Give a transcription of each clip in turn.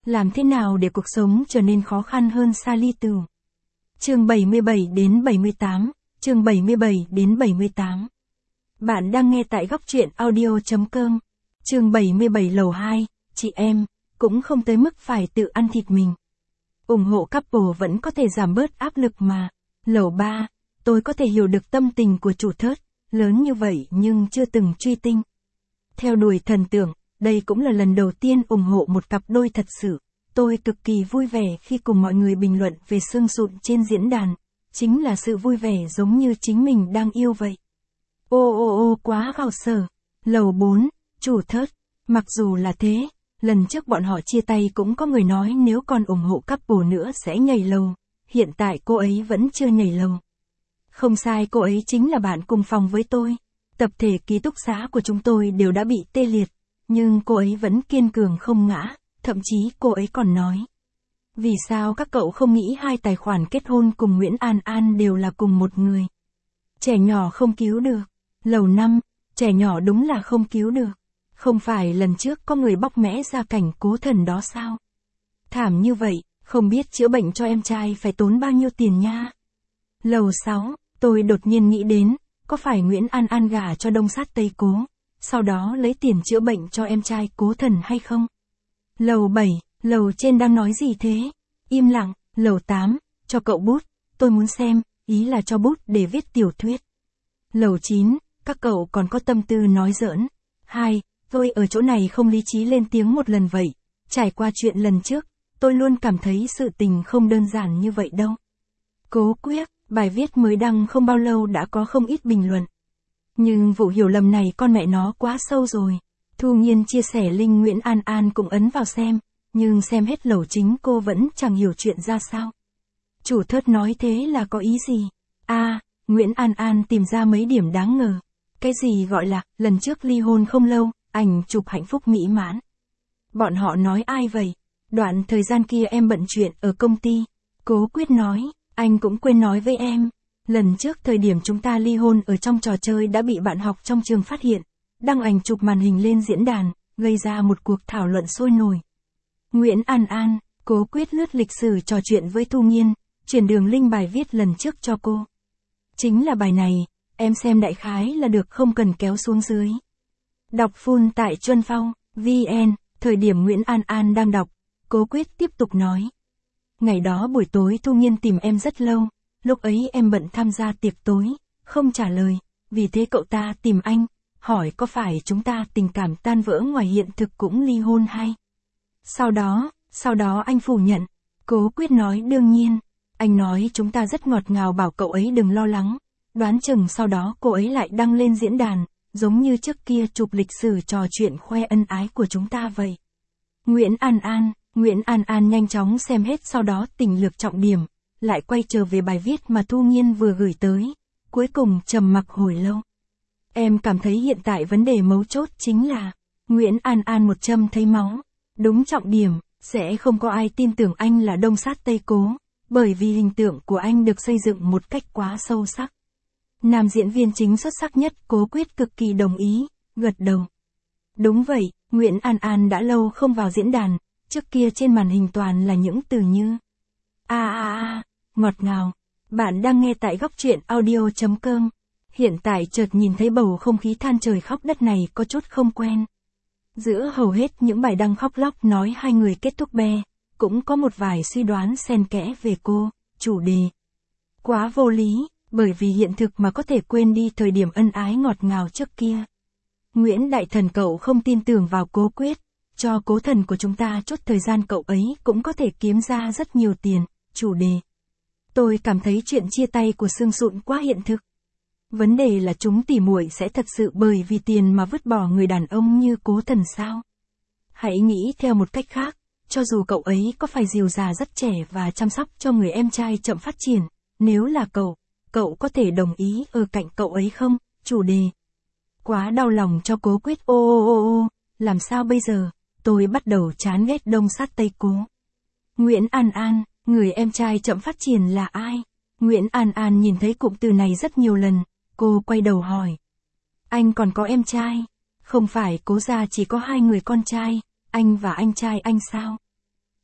Làm thế nào để cuộc sống trở nên khó khăn hơn Sally Tửu? Chương 77 đến 78, chương 77 đến 78. Bạn đang nghe tại góc truyện audio.com. Chương 77 lầu 2, chị em, cũng không tới mức phải tự ăn thịt mình. Ủng hộ couple vẫn có thể giảm bớt áp lực mà. Lầu 3, tôi có thể hiểu được tâm tình của chủ thớt, lớn như vậy nhưng chưa từng truy tinh. Theo đuổi thần tượng, đây cũng là lần đầu tiên ủng hộ một cặp đôi thật sự. Tôi cực kỳ vui vẻ khi cùng mọi người bình luận về xương sụn trên diễn đàn. Chính là sự vui vẻ giống như chính mình đang yêu vậy. Ô quá khảo sở. Lầu 4, chủ thớt. Mặc dù là thế, lần trước bọn họ chia tay cũng có người nói nếu còn ủng hộ couple nữa sẽ nhảy lầu. Hiện tại cô ấy vẫn chưa nhảy lầu. Không sai, cô ấy chính là bạn cùng phòng với tôi. Tập thể ký túc xá của chúng tôi đều đã bị tê liệt. Nhưng cô ấy vẫn kiên cường không ngã. Thậm chí cô ấy còn nói. Vì sao các cậu không nghĩ hai tài khoản kết hôn cùng Nguyễn An An đều là cùng một người? Trẻ nhỏ không cứu được. Lầu 5, trẻ nhỏ đúng là không cứu được. Không phải lần trước có người bóc mẽ ra cảnh cố thần đó sao? Thảm như vậy, không biết chữa bệnh cho em trai phải tốn bao nhiêu tiền nha. Lầu 6, tôi đột nhiên nghĩ đến, có phải Nguyễn An An gả cho Đông Sát Tây Cố, sau đó lấy tiền chữa bệnh cho em trai cố thần hay không? Lầu 7, lầu trên đang nói gì thế? Im lặng. Lầu 8, cho cậu bút, tôi muốn xem, ý là cho bút để viết tiểu thuyết. Lầu 9, các cậu còn có tâm tư nói giỡn. 2, tôi ở chỗ này không lý trí lên tiếng một lần vậy. Trải qua chuyện lần trước, tôi luôn cảm thấy sự tình không đơn giản như vậy đâu. Cố Quyết, bài viết mới đăng không bao lâu đã có không ít bình luận. Nhưng vụ hiểu lầm này con mẹ nó quá sâu rồi. Thu Nhiên chia sẻ link Nguyễn An An cũng ấn vào xem, nhưng xem hết lầu chính cô vẫn chẳng hiểu chuyện ra sao. Chủ thớt nói thế là có ý gì? Nguyễn An An tìm ra mấy điểm đáng ngờ. Cái gì gọi là, lần trước ly hôn không lâu, ảnh chụp hạnh phúc mỹ mãn. Bọn họ nói ai vậy? Đoạn thời gian kia em bận chuyện ở công ty. Cố Quyết nói, anh cũng quên nói với em. Lần trước thời điểm chúng ta ly hôn ở trong trò chơi đã bị bạn học trong trường phát hiện. Đăng ảnh chụp màn hình lên diễn đàn, gây ra một cuộc thảo luận sôi nổi. Nguyễn An An, Cố Quyết lướt lịch sử trò chuyện với Thu Nhiên, chuyển đường link bài viết lần trước cho cô. Chính là bài này, em xem đại khái là được không cần kéo xuống dưới. Đọc full tại Chuân Phong, VN, thời điểm Nguyễn An An đang đọc, Cố Quyết tiếp tục nói. Ngày đó buổi tối Thu Nhiên tìm em rất lâu, lúc ấy em bận tham gia tiệc tối, không trả lời, vì thế cậu ta tìm anh. Hỏi có phải chúng ta tình cảm tan vỡ ngoài hiện thực cũng ly hôn hay? Sau đó anh phủ nhận. Cố Quyết nói đương nhiên. Anh nói chúng ta rất ngọt ngào bảo cậu ấy đừng lo lắng. Đoán chừng sau đó cô ấy lại đăng lên diễn đàn, giống như trước kia chụp lịch sử trò chuyện khoe ân ái của chúng ta vậy. Nguyễn An An nhanh chóng xem hết sau đó tỉnh lược trọng điểm, lại quay trở về bài viết mà Thu Nhiên vừa gửi tới. Cuối cùng trầm mặc hồi lâu. Em cảm thấy hiện tại vấn đề mấu chốt chính là, Nguyễn An An một châm thấy máu. Đúng trọng điểm, sẽ không có ai tin tưởng anh là Đông Sát Tây Cố, bởi vì hình tượng của anh được xây dựng một cách quá sâu sắc. Nam diễn viên chính xuất sắc nhất Cố Quyết cực kỳ đồng ý, gật đầu. Đúng vậy, Nguyễn An An đã lâu không vào diễn đàn, trước kia trên màn hình toàn là những từ như ngọt ngào. Bạn đang nghe tại góc truyện audio.com. Hiện tại chợt nhìn thấy bầu không khí than trời khóc đất này có chút không quen. Giữa hầu hết những bài đăng khóc lóc nói hai người kết thúc be, cũng có một vài suy đoán xen kẽ về cô, chủ đề. Quá vô lý, bởi vì hiện thực mà có thể quên đi thời điểm ân ái ngọt ngào trước kia. Nguyễn Đại Thần cậu không tin tưởng vào Cố Quyết, cho cố thần của chúng ta chốt thời gian cậu ấy cũng có thể kiếm ra rất nhiều tiền, chủ đề. Tôi cảm thấy chuyện chia tay của xương sụn quá hiện thực. Vấn đề là chúng tỉ muội sẽ thật sự bởi vì tiền mà vứt bỏ người đàn ông như cố thần sao? Hãy nghĩ theo một cách khác, cho dù cậu ấy có phải dìu già rất trẻ và chăm sóc cho người em trai chậm phát triển, nếu là cậu có thể đồng ý ở cạnh cậu ấy không? Chủ đề. Quá đau lòng cho Cố Quyết làm sao bây giờ? Tôi bắt đầu chán ghét Đông Sát Tây Cố. Nguyễn An An, người em trai chậm phát triển là ai? Nguyễn An An nhìn thấy cụm từ này rất nhiều lần, cô quay đầu hỏi. Anh còn có em trai? Không phải Cố gia chỉ có 2 người con trai, anh và anh trai anh sao?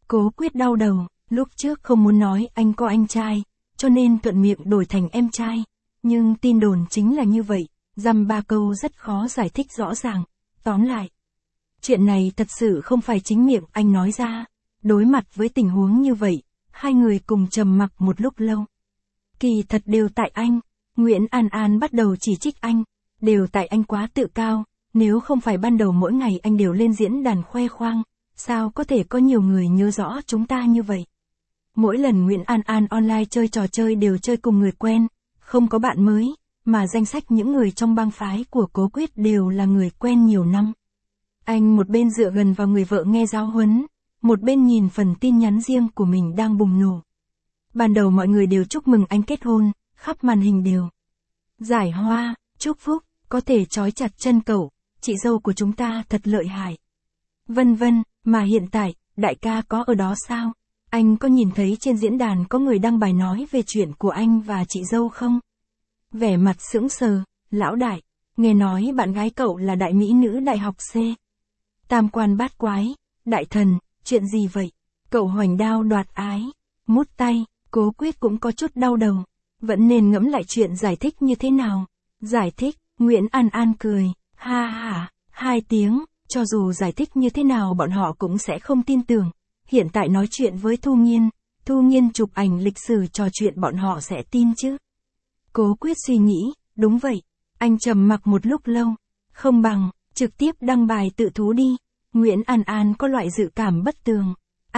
Cố Quyết đau đầu, lúc trước không muốn nói anh có anh trai, cho nên thuận miệng đổi thành em trai. Nhưng tin đồn chính là như vậy, dăm ba câu rất khó giải thích rõ ràng. Tóm lại, chuyện này thật sự không phải chính miệng anh nói ra. Đối mặt với tình huống như vậy, hai người cùng trầm mặc một lúc lâu. Kỳ thật đều tại anh, Nguyễn An An bắt đầu chỉ trích anh, đều tại anh quá tự cao, nếu không phải ban đầu mỗi ngày anh đều lên diễn đàn khoe khoang, sao có thể có nhiều người nhớ rõ chúng ta như vậy. Mỗi lần Nguyễn An An online chơi trò chơi đều chơi cùng người quen, không có bạn mới, mà danh sách những người trong bang phái của Cố Quyết đều là người quen nhiều năm. Anh một bên dựa gần vào người vợ nghe giáo huấn, một bên nhìn phần tin nhắn riêng của mình đang bùng nổ. Ban đầu mọi người đều chúc mừng anh kết hôn, khắp màn hình đều giải hoa, chúc phúc, có thể trói chặt chân cậu, chị dâu của chúng ta thật lợi hại. Vân vân, mà hiện tại, đại ca có ở đó sao? Anh có nhìn thấy trên diễn đàn có người đăng bài nói về chuyện của anh và chị dâu không? Vẻ mặt sững sờ, lão đại, nghe nói bạn gái cậu là đại mỹ nữ đại học C. Tam quan bát quái, đại thần, chuyện gì vậy? Cậu hoành đao đoạt ái, mút tay, Cố Quyết cũng có chút đau đầu. Vẫn nên ngẫm lại chuyện giải thích như thế nào. Giải thích, Nguyễn An An cười, ha ha, 2 tiếng, cho dù giải thích như thế nào bọn họ cũng sẽ không tin tưởng. Hiện tại nói chuyện với Thu Nghiên chụp ảnh lịch sử trò chuyện bọn họ sẽ tin chứ. Cố Quyết suy nghĩ, đúng vậy. Anh trầm mặc một lúc lâu, không bằng, trực tiếp đăng bài tự thú đi. Nguyễn An An có loại dự cảm bất tường.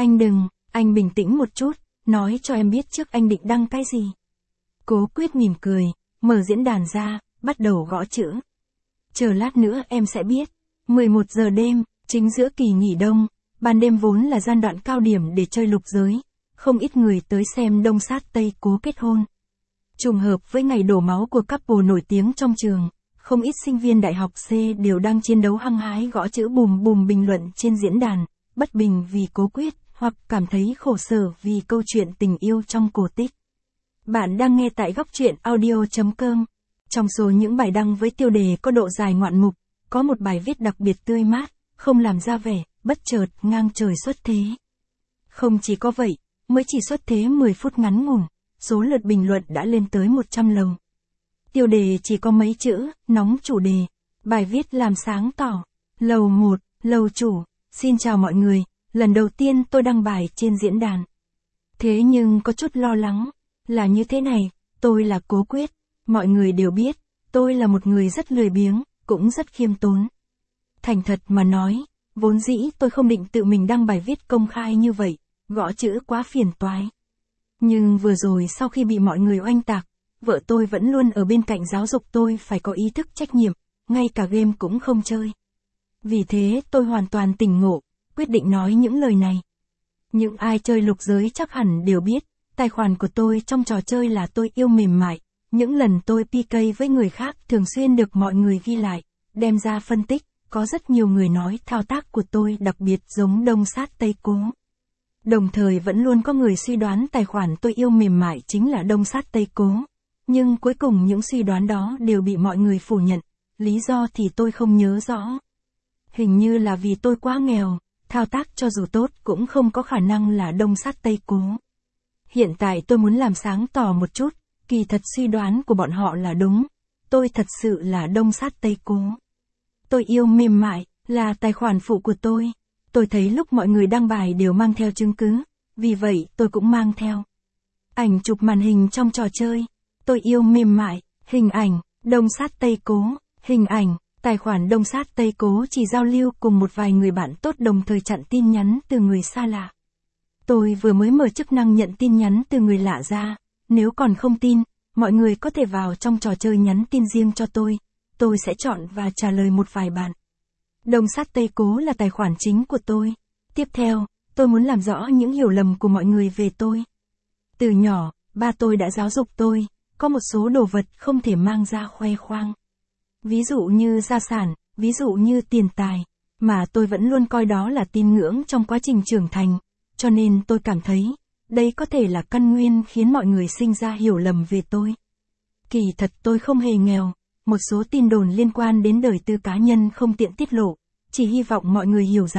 Anh bình tĩnh một chút, nói cho em biết trước anh định đăng cái gì. Cố Quyết mỉm cười, mở diễn đàn ra, bắt đầu gõ chữ. Chờ lát nữa em sẽ biết. 11 giờ đêm, chính giữa kỳ nghỉ đông, ban đêm vốn là giai đoạn cao điểm để chơi lục giới, không ít người tới xem Đông Sát Tây Cố kết hôn. Trùng hợp với ngày đổ máu của couple nổi tiếng trong trường, không ít sinh viên đại học C đều đang chiến đấu hăng hái gõ chữ bùm bùm bình luận trên diễn đàn, bất bình vì Cố Quyết, hoặc cảm thấy khổ sở vì câu chuyện tình yêu trong cổ tích. Bạn đang nghe tại góc truyện audio.com. Trong số những bài đăng với tiêu đề có độ dài ngoạn mục, có một bài viết đặc biệt tươi mát, không làm ra vẻ, bất chợt, ngang trời xuất thế. Không chỉ có vậy, mới chỉ xuất thế 10 phút ngắn ngủn, số lượt bình luận đã lên tới 100 lầu. Tiêu đề chỉ có mấy chữ, nóng chủ đề. Bài viết làm sáng tỏ. Lầu 1, lầu chủ, xin chào mọi người, lần đầu tiên tôi đăng bài trên diễn đàn. Thế nhưng có chút lo lắng, là như thế này, tôi là Cố Quyết, mọi người đều biết, tôi là một người rất lười biếng, cũng rất khiêm tốn. Thành thật mà nói, vốn dĩ tôi không định tự mình đăng bài viết công khai như vậy, gõ chữ quá phiền toái. Nhưng vừa rồi sau khi bị mọi người oanh tạc, vợ tôi vẫn luôn ở bên cạnh giáo dục tôi phải có ý thức trách nhiệm, ngay cả game cũng không chơi. Vì thế tôi hoàn toàn tỉnh ngộ, quyết định nói những lời này. Những ai chơi lục giới chắc hẳn đều biết, tài khoản của tôi trong trò chơi là tôi yêu mềm mại. Những lần tôi PK với người khác thường xuyên được mọi người ghi lại, đem ra phân tích, có rất nhiều người nói thao tác của tôi đặc biệt giống Đông Sát Tây Cố. Đồng thời vẫn luôn có người suy đoán tài khoản tôi yêu mềm mại chính là Đông Sát Tây Cố. Nhưng cuối cùng những suy đoán đó đều bị mọi người phủ nhận, lý do thì tôi không nhớ rõ. Hình như là vì tôi quá nghèo, thao tác cho dù tốt cũng không có khả năng là Đông Sát Tây Cố. Hiện tại tôi muốn làm sáng tỏ một chút, kỳ thật suy đoán của bọn họ là đúng, tôi thật sự là Đông Sát Tây Cố. Tôi yêu mềm mại, là tài khoản phụ của tôi. Tôi thấy lúc mọi người đăng bài đều mang theo chứng cứ, vì vậy tôi cũng mang theo. Ảnh chụp màn hình trong trò chơi, tôi yêu mềm mại, hình ảnh, Đông Sát Tây Cố, hình ảnh, tài khoản Đông Sát Tây Cố chỉ giao lưu cùng một vài người bạn tốt đồng thời chặn tin nhắn từ người xa lạ. Tôi vừa mới mở chức năng nhận tin nhắn từ người lạ ra, nếu còn không tin, mọi người có thể vào trong trò chơi nhắn tin riêng cho tôi sẽ chọn và trả lời một vài bạn. Đông Sát Tây Cố là tài khoản chính của tôi. Tiếp theo, tôi muốn làm rõ những hiểu lầm của mọi người về tôi. Từ nhỏ, ba tôi đã giáo dục tôi, có một số đồ vật không thể mang ra khoe khoang. Ví dụ như gia sản, ví dụ như tiền tài, mà tôi vẫn luôn coi đó là tín ngưỡng trong quá trình trưởng thành, cho nên tôi cảm thấy, đây có thể là căn nguyên khiến mọi người sinh ra hiểu lầm về tôi. Kỳ thật tôi không hề nghèo, một số tin đồn liên quan đến đời tư cá nhân không tiện tiết lộ, chỉ hy vọng mọi người hiểu rằng,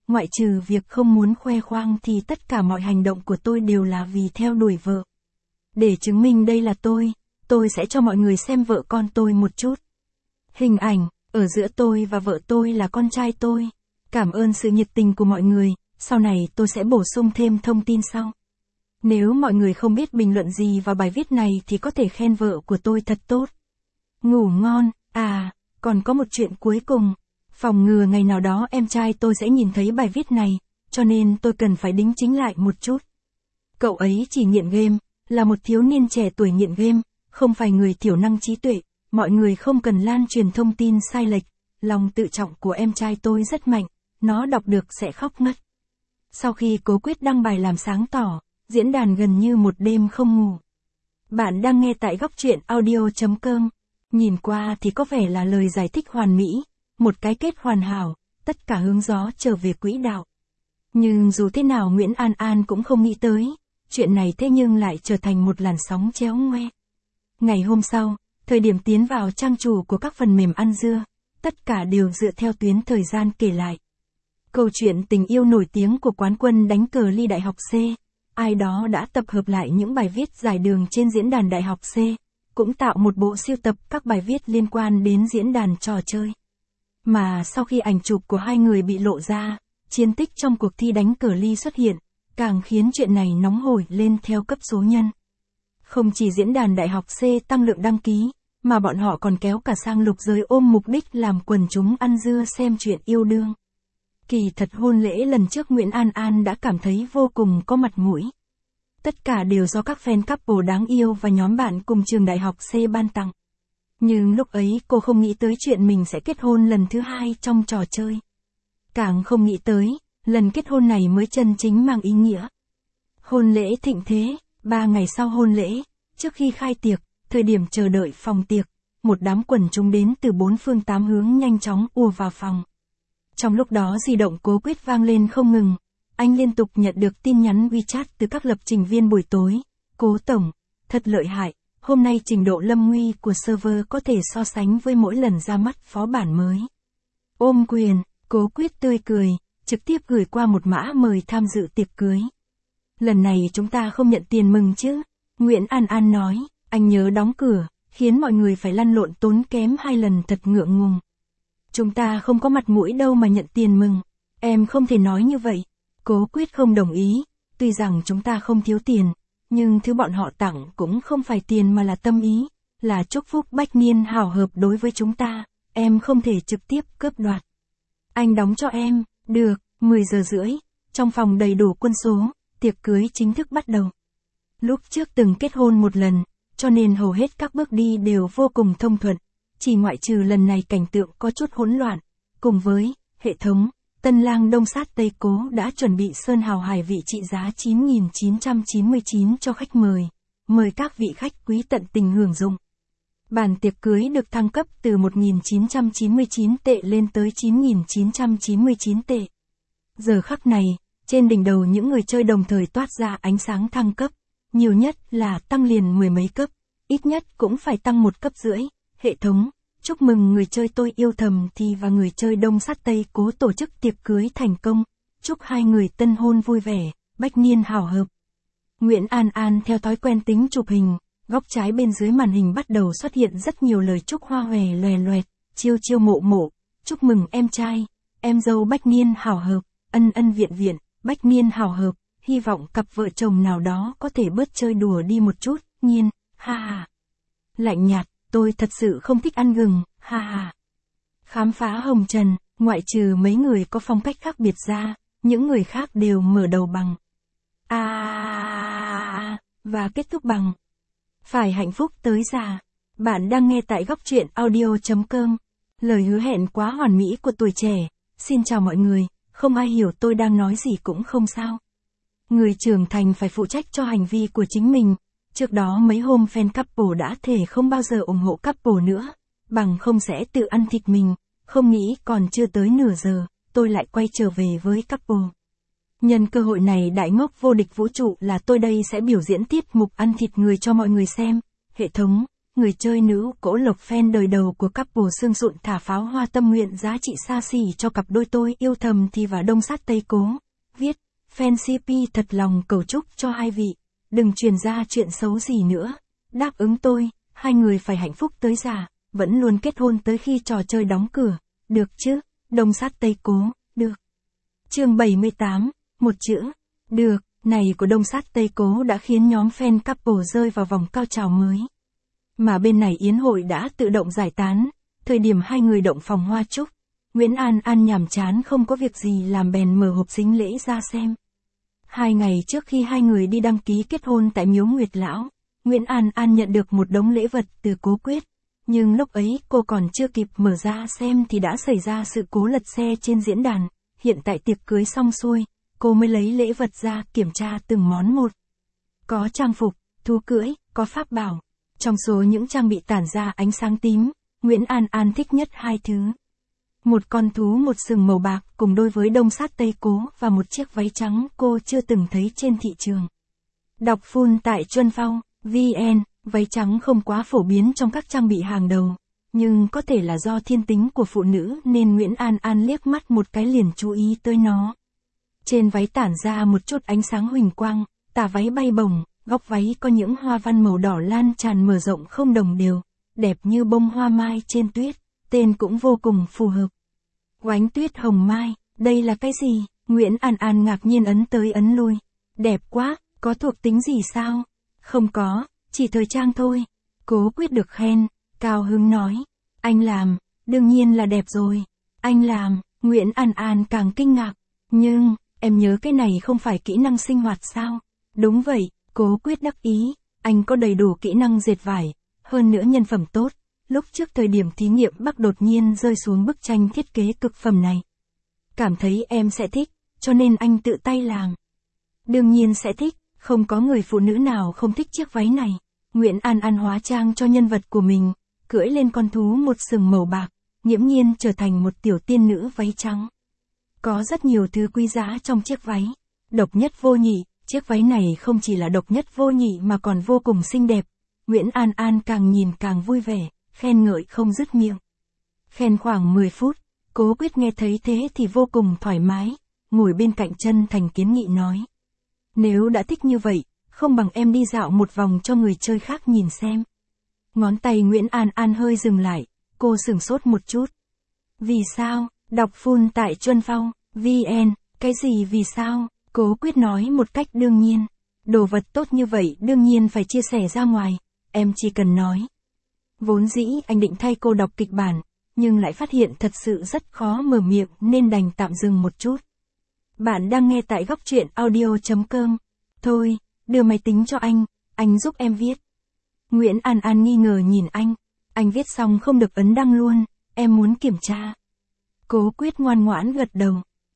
ngoại trừ việc không muốn khoe khoang thì tất cả mọi hành động của tôi đều là vì theo đuổi vợ. Để chứng minh đây là tôi sẽ cho mọi người xem vợ con tôi một chút. Hình ảnh, ở giữa tôi và vợ tôi là con trai tôi. Cảm ơn sự nhiệt tình của mọi người, sau này tôi sẽ bổ sung thêm thông tin sau. Nếu mọi người không biết bình luận gì vào bài viết này thì có thể khen vợ của tôi thật tốt. Ngủ ngon, còn có một chuyện cuối cùng. Phòng ngừa ngày nào đó em trai tôi sẽ nhìn thấy bài viết này, cho nên tôi cần phải đính chính lại một chút. Cậu ấy chỉ nghiện game, là một thiếu niên trẻ tuổi nghiện game, không phải người thiểu năng trí tuệ, mọi người không cần lan truyền thông tin sai lệch, lòng tự trọng của em trai tôi rất mạnh, nó đọc được sẽ khóc ngất. Sau khi Cố Quyết đăng bài làm sáng tỏ, diễn đàn gần như một đêm không ngủ. Bạn đang nghe tại góc truyện audio.com, nhìn qua thì có vẻ là lời giải thích hoàn mỹ, một cái kết hoàn hảo, tất cả hướng gió trở về quỹ đạo. Nhưng dù thế nào Nguyễn An An cũng không nghĩ tới, chuyện này thế nhưng lại trở thành một làn sóng chéo ngoe. Ngày hôm sau, thời điểm tiến vào trang chủ của các phần mềm ăn dưa, tất cả đều dựa theo tuyến thời gian kể lại. Câu chuyện tình yêu nổi tiếng của quán quân đánh cờ ly Đại học C, ai đó đã tập hợp lại những bài viết dài đường trên diễn đàn Đại học C, cũng tạo một bộ sưu tập các bài viết liên quan đến diễn đàn trò chơi. Mà sau khi ảnh chụp của hai người bị lộ ra, chiến tích trong cuộc thi đánh cờ ly xuất hiện, càng khiến chuyện này nóng hổi lên theo cấp số nhân. Không chỉ diễn đàn Đại học C tăng lượng đăng ký, mà bọn họ còn kéo cả sang lục giới ôm mục đích làm quần chúng ăn dưa xem chuyện yêu đương. Kỳ thật hôn lễ lần trước Nguyễn An An đã cảm thấy vô cùng có mặt mũi. Tất cả đều do các fan couple đáng yêu và nhóm bạn cùng trường Đại học C ban tặng. Nhưng lúc ấy cô không nghĩ tới chuyện mình sẽ kết hôn lần thứ hai trong trò chơi. Càng không nghĩ tới, lần kết hôn này mới chân chính mang ý nghĩa. Hôn lễ thịnh thế, 3 ngày sau hôn lễ, trước khi khai tiệc, thời điểm chờ đợi phòng tiệc, một đám quần chúng đến từ 4 phương 8 hướng nhanh chóng ùa vào phòng. Trong lúc đó di động Cố Quyết vang lên không ngừng, anh liên tục nhận được tin nhắn WeChat từ các lập trình viên buổi tối. Cố tổng, thật lợi hại, hôm nay trình độ lâm nguy của server có thể so sánh với mỗi lần ra mắt phó bản mới. Ôm quyền, Cố Quyết tươi cười, trực tiếp gửi qua một mã mời tham dự tiệc cưới. Lần này chúng ta không nhận tiền mừng chứ? Nguyễn An An nói, anh nhớ đóng cửa, khiến mọi người phải lăn lộn tốn kém 2 lần thật ngượng ngùng. Chúng ta không có mặt mũi đâu mà nhận tiền mừng. Em không thể nói như vậy. Cố Quyết không đồng ý, tuy rằng chúng ta không thiếu tiền, nhưng thứ bọn họ tặng cũng không phải tiền mà là tâm ý, là chúc phúc bách niên hảo hợp đối với chúng ta, em không thể trực tiếp cướp đoạt. Anh đóng cho em, được, 10 giờ rưỡi, trong phòng đầy đủ quân số, tiệc cưới chính thức bắt đầu. Lúc trước từng kết hôn một lần, cho nên hầu hết các bước đi đều vô cùng thông thuận, chỉ ngoại trừ lần này cảnh tượng có chút hỗn loạn, cùng với hệ thống, tân lang đông sát tây cố đã chuẩn bị sơn hào hải vị trị giá 9.999 cho khách mời các vị khách quý tận tình hưởng dụng. Bàn tiệc cưới được thăng cấp từ 1.999 tệ lên tới 9.999 tệ. Giờ khắc này, trên đỉnh đầu những người chơi đồng thời toát ra ánh sáng thăng cấp, nhiều nhất là tăng liền 10 mấy cấp, ít nhất cũng phải tăng 1 cấp rưỡi. Hệ thống, chúc mừng người chơi tôi yêu thầm thì và người chơi đông sát tây cố tổ chức tiệc cưới thành công, chúc hai người tân hôn vui vẻ, bách niên hảo hợp. Nguyễn An An theo thói quen tính chụp hình, góc trái bên dưới màn hình bắt đầu xuất hiện rất nhiều lời chúc hoa hòe loè loẹt, chiêu chiêu mộ mộ, chúc mừng em trai, em dâu bách niên hảo hợp, ân ân viện viện, bách niên hảo hợp, hy vọng cặp vợ chồng nào đó có thể bớt chơi đùa đi một chút, nhiên, ha ha. Lạnh nhạt, tôi thật sự không thích ăn gừng, ha ha. Khám phá hồng trần, ngoại trừ mấy người có phong cách khác biệt ra, những người khác đều mở đầu bằng và kết thúc bằng phải hạnh phúc tới già. Bạn đang nghe tại góc truyện audio.com. Lời hứa hẹn quá hoàn mỹ của tuổi trẻ. Xin chào mọi người, không ai hiểu tôi đang nói gì cũng không sao. Người trưởng thành phải phụ trách cho hành vi của chính mình. Trước đó mấy hôm fan couple đã thề không bao giờ ủng hộ couple nữa, bằng không sẽ tự ăn thịt mình. Không nghĩ còn chưa tới nửa giờ, tôi lại quay trở về với couple. Nhân cơ hội này đại ngốc vô địch vũ trụ là tôi đây sẽ biểu diễn tiết mục ăn thịt người cho mọi người xem. Hệ thống, người chơi nữ cỗ lộc fan đời đầu của couple Sương Sụn thả pháo hoa tâm nguyện giá trị xa xỉ cho cặp đôi tôi yêu thầm thì và Đông Sát Tây Cố. Viết, fan CP thật lòng cầu chúc cho hai vị, đừng truyền ra chuyện xấu gì nữa. Đáp ứng tôi, hai người phải hạnh phúc tới già, vẫn luôn kết hôn tới khi trò chơi đóng cửa, được chứ? Đông Sát Tây Cố, được. Chương 78, một chữ, được, này của Đông Sát Tây Cố đã khiến nhóm fan couple rơi vào vòng cao trào mới. Mà bên này yến hội đã tự động giải tán, thời điểm hai người động phòng hoa chúc, Nguyễn An An nhàm chán không có việc gì làm bèn mở hộp sính lễ ra xem. 2 ngày trước khi hai người đi đăng ký kết hôn tại Miếu Nguyệt Lão, Nguyễn An An nhận được một đống lễ vật từ Cố Quyết. Nhưng lúc ấy cô còn chưa kịp mở ra xem thì đã xảy ra sự cố lật xe trên diễn đàn. Hiện tại tiệc cưới xong xuôi, cô mới lấy lễ vật ra kiểm tra từng món một. Có trang phục, thú cưỡi, có pháp bảo. Trong số những trang bị tản ra ánh sáng tím, Nguyễn An An thích nhất 2 thứ. Một con thú một sừng màu bạc cùng đôi với Đông Sát Tây Cố và một chiếc váy trắng cô chưa từng thấy trên thị trường. Đọc full tại Chuân Phong, VN, váy trắng không quá phổ biến trong các trang bị hàng đầu. Nhưng có thể là do thiên tính của phụ nữ nên Nguyễn An An liếc mắt một cái liền chú ý tới nó. Trên váy tản ra một chút ánh sáng huỳnh quang, tà váy bay bổng, góc váy có những hoa văn màu đỏ lan tràn mở rộng không đồng đều, đẹp như bông hoa mai trên tuyết, tên cũng vô cùng phù hợp. Oánh tuyết hồng mai, đây là cái gì? Nguyễn An An ngạc nhiên ấn tới ấn lui. Đẹp quá, có thuộc tính gì sao? Không có, chỉ thời trang thôi. Cố Quyết được khen, cao hứng nói. Anh làm, đương nhiên là đẹp rồi. Anh làm, Nguyễn An An càng kinh ngạc. Nhưng, em nhớ cái này không phải kỹ năng sinh hoạt sao? Đúng vậy, Cố Quyết đắc ý. Anh có đầy đủ kỹ năng dệt vải, hơn nữa nhân phẩm tốt. Lúc trước thời điểm thí nghiệm Bắc đột nhiên rơi xuống bức tranh thiết kế cực phẩm này. Cảm thấy em sẽ thích, cho nên anh tự tay làm. Đương nhiên sẽ thích, không có người phụ nữ nào không thích chiếc váy này. Nguyễn An An hóa trang cho nhân vật của mình, cưỡi lên con thú một sừng màu bạc, nghiễm nhiên trở thành một tiểu tiên nữ váy trắng. Có rất nhiều thứ quý giá trong chiếc váy. Độc nhất vô nhị, chiếc váy này không chỉ là độc nhất vô nhị mà còn vô cùng xinh đẹp. Nguyễn An An càng nhìn càng vui vẻ, khen ngợi không dứt miệng. Khen khoảng 10 phút, Cố Quyết nghe thấy thế thì vô cùng thoải mái, ngồi bên cạnh chân thành kiến nghị nói. Nếu đã thích như vậy, không bằng em đi dạo một vòng cho người chơi khác nhìn xem. Ngón tay Nguyễn An An hơi dừng lại, cô sửng sốt một chút. Vì sao? Đọc full tại Chuân Phong, VN, cái gì vì sao? Cố Quyết nói một cách đương nhiên. Đồ vật tốt như vậy đương nhiên phải chia sẻ ra ngoài, em chỉ cần nói. Vốn dĩ anh định thay cô đọc kịch bản, nhưng lại phát hiện thật sự rất khó mở miệng nên đành tạm dừng một chút. Bạn đang nghe tại góc truyện audio.com. Thôi, đưa máy tính cho anh giúp em viết. Nguyễn An An nghi ngờ nhìn anh viết xong không được ấn đăng luôn, em muốn kiểm tra. Cố Quyết ngoan ngoãn gật đầu.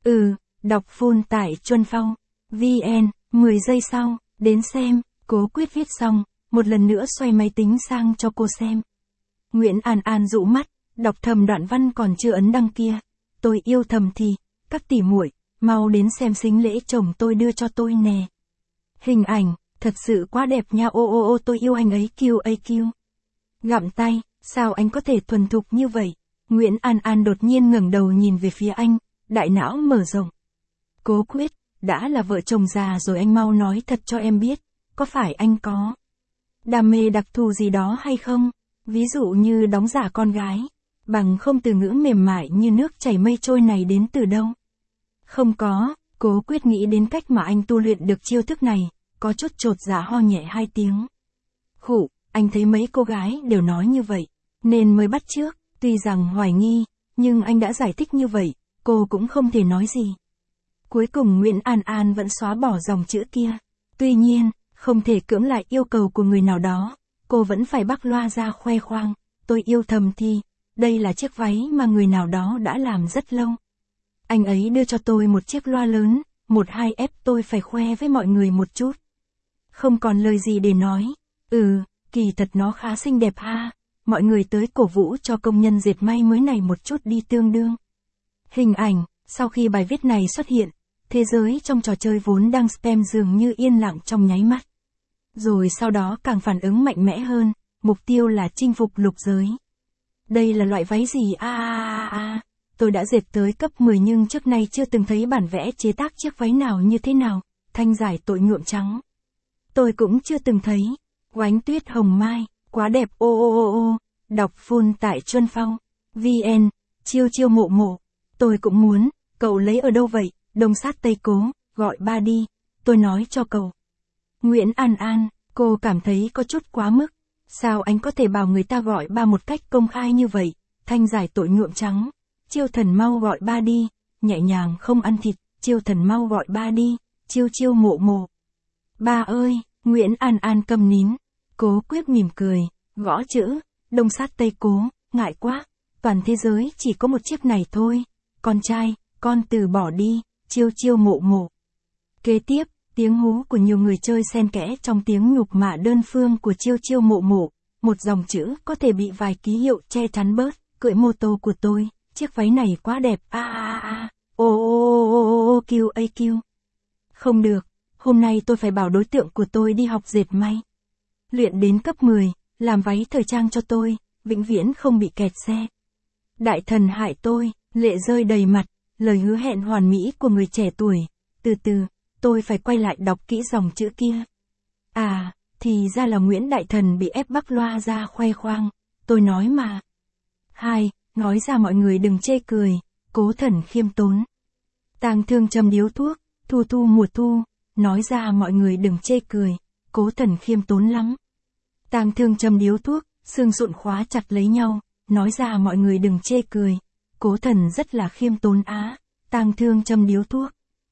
Đọc full tại Chuân Phong, VN, 10 giây sau, đến xem, Cố Quyết viết xong, một lần nữa xoay máy tính sang cho cô xem. Nguyễn An An dụ mắt, đọc thầm đoạn văn còn chưa ấn đăng kia. Tôi yêu thầm thì, các tỷ muội, mau đến xem sính lễ chồng tôi đưa cho tôi nè. Hình ảnh, thật sự quá đẹp nha ô tôi yêu anh ấy QAQ. Gặm tay, sao anh có thể thuần thục như vậy? Nguyễn An An đột nhiên ngẩng đầu nhìn về phía anh, đại não mở rộng. Cố Quyết, đã là vợ chồng già rồi anh mau nói thật cho em biết, có phải anh có đam mê đặc thù gì đó hay không? Ví dụ như đóng giả con gái, bằng không từ ngữ mềm mại như nước chảy mây trôi này đến từ đâu? Không có, Cố Quyết nghĩ đến cách mà anh tu luyện được chiêu thức này, có chút chột dạ ho nhẹ 2 tiếng. Khụ, anh thấy mấy cô gái đều nói như vậy, nên mới bắt chước, tuy rằng hoài nghi, nhưng anh đã giải thích như vậy, cô cũng không thể nói gì. Cuối cùng Nguyễn An An vẫn xóa bỏ dòng chữ kia. Tuy nhiên, không thể cưỡng lại yêu cầu của người nào đó, cô vẫn phải bắc loa ra khoe khoang, tôi yêu thầm thì, đây là chiếc váy mà người nào đó đã làm rất lâu. Anh ấy đưa cho tôi một chiếc loa lớn, 1-2 ép tôi phải khoe với mọi người một chút. Không còn lời gì để nói. Kỳ thật nó khá xinh đẹp ha. Mọi người tới cổ vũ cho công nhân dệt may mới này một chút đi tương đương. Hình ảnh, sau khi bài viết này xuất hiện, thế giới trong trò chơi vốn đang spam dường như yên lặng trong nháy mắt. Rồi sau đó càng phản ứng mạnh mẽ hơn, mục tiêu là chinh phục lục giới. Đây là loại váy gì tôi đã dệt tới cấp 10 nhưng trước nay chưa từng thấy bản vẽ chế tác chiếc váy nào như thế nào, thanh giải tội nhuộm trắng. Tôi cũng chưa từng thấy. Oánh tuyết hồng mai, quá đẹp đọc full tại Chuân Phong, VN, chiêu chiêu mộ mộ. Tôi cũng muốn, cậu lấy ở đâu vậy, Đông Sát Tây Cố, gọi ba đi, tôi nói cho cậu. Nguyễn An An, cô cảm thấy có chút quá mức. Sao anh có thể bảo người ta gọi ba một cách công khai như vậy, thanh giải tội nhuộm trắng. Chiêu thần mau gọi ba đi, nhẹ nhàng không ăn thịt, chiêu thần mau gọi ba đi, chiêu chiêu mộ mộ. Ba ơi, Nguyễn An An câm nín. Cố Quyết mỉm cười, gõ chữ, Đông Sát Tây Cố, ngại quá, toàn thế giới chỉ có một chiếc này thôi. Con trai, con từ bỏ đi, chiêu chiêu mộ mộ. Kế tiếp, tiếng hú của nhiều người chơi xen kẽ trong tiếng nhục mạ đơn phương của chiêu chiêu mộ mộ. Một dòng chữ có thể bị vài ký hiệu che chắn bớt, cưỡi mô tô của tôi, chiếc váy này quá đẹp QAQ. Không được, hôm nay tôi phải bảo đối tượng của tôi đi học dệt may. Luyện đến cấp 10, làm váy thời trang cho tôi, vĩnh viễn không bị kẹt xe. Đại thần hại tôi, lệ rơi đầy mặt, lời hứa hẹn hoàn mỹ của người trẻ tuổi. Từ từ, tôi phải quay lại đọc kỹ dòng chữ kia. À, thì ra là Nguyễn Đại Thần bị ép bắc loa ra khoe khoang, tôi nói mà. 2. Nói ra mọi người đừng chê cười, Cố Thần khiêm tốn. Tang Thương châm điếu thuốc, thu thu mùa thu, nói ra mọi người đừng chê cười, Cố Thần khiêm tốn lắm. Tang Thương châm điếu thuốc, xương sụn khóa chặt lấy nhau, nói ra mọi người đừng chê cười, Cố Thần rất là khiêm tốn á. Tang Thương châm điếu thuốc.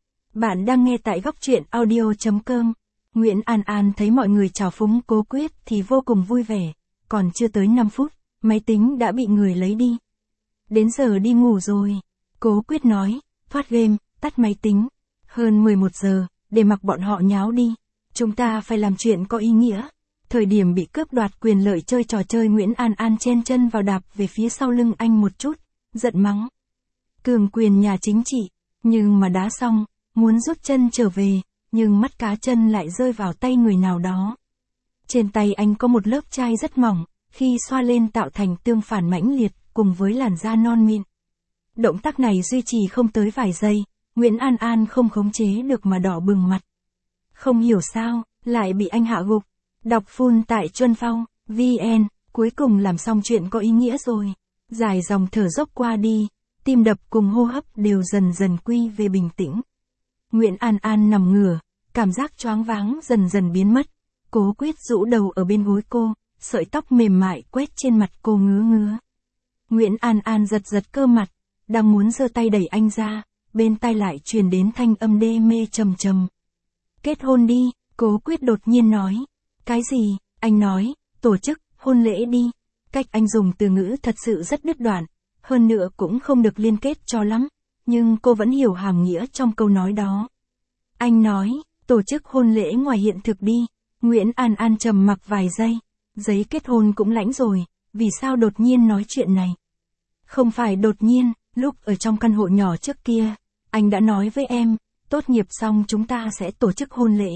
Bạn đang nghe tại góc truyện audio.com. Nguyễn An An thấy mọi người chào phúng Cố Quyết thì vô cùng vui vẻ, còn chưa tới 5 phút, máy tính đã bị người lấy đi. Đến giờ đi ngủ rồi, Cố Quyết nói, thoát game, tắt máy tính. Hơn 11 giờ, để mặc bọn họ nháo đi. Chúng ta phải làm chuyện có ý nghĩa. Thời điểm bị cướp đoạt quyền lợi chơi trò chơi, Nguyễn An An chen chân vào đạp về phía sau lưng anh một chút, giận mắng. Cường quyền nhà chính trị, nhưng mà đá xong, muốn rút chân trở về, nhưng mắt cá chân lại rơi vào tay người nào đó. Trên tay anh có một lớp chai rất mỏng, khi xoa lên tạo thành tương phản mãnh liệt, cùng với làn da non mịn. Động tác này duy trì không tới vài giây, Nguyễn An An không khống chế được mà đỏ bừng mặt. Không hiểu sao, lại bị anh hạ gục. Đọc full tại Chuân Phong, VN, cuối cùng làm xong chuyện có ý nghĩa rồi. Dài dòng thở dốc qua đi, tim đập cùng hô hấp đều dần dần quy về bình tĩnh. Nguyễn An An nằm ngửa, cảm giác choáng váng dần dần biến mất. Cố Quyết rũ đầu ở bên gối cô, sợi tóc mềm mại quét trên mặt cô ngứa ngứa. Nguyễn An An giật giật cơ mặt, đang muốn giơ tay đẩy anh ra, bên tai lại truyền đến thanh âm đê mê trầm trầm. Kết hôn đi, Cố Quyết đột nhiên nói. Cái gì? Anh nói, tổ chức hôn lễ đi. Cách anh dùng từ ngữ thật sự rất đứt đoạn, hơn nữa cũng không được liên kết cho lắm, nhưng cô vẫn hiểu hàm nghĩa trong câu nói đó. Anh nói, tổ chức hôn lễ ngoài hiện thực đi. Nguyễn An An trầm mặc vài giây, giấy kết hôn cũng lãnh rồi, vì sao đột nhiên nói chuyện này? Không phải đột nhiên, lúc ở trong căn hộ nhỏ trước kia, anh đã nói với em, tốt nghiệp xong chúng ta sẽ tổ chức hôn lễ.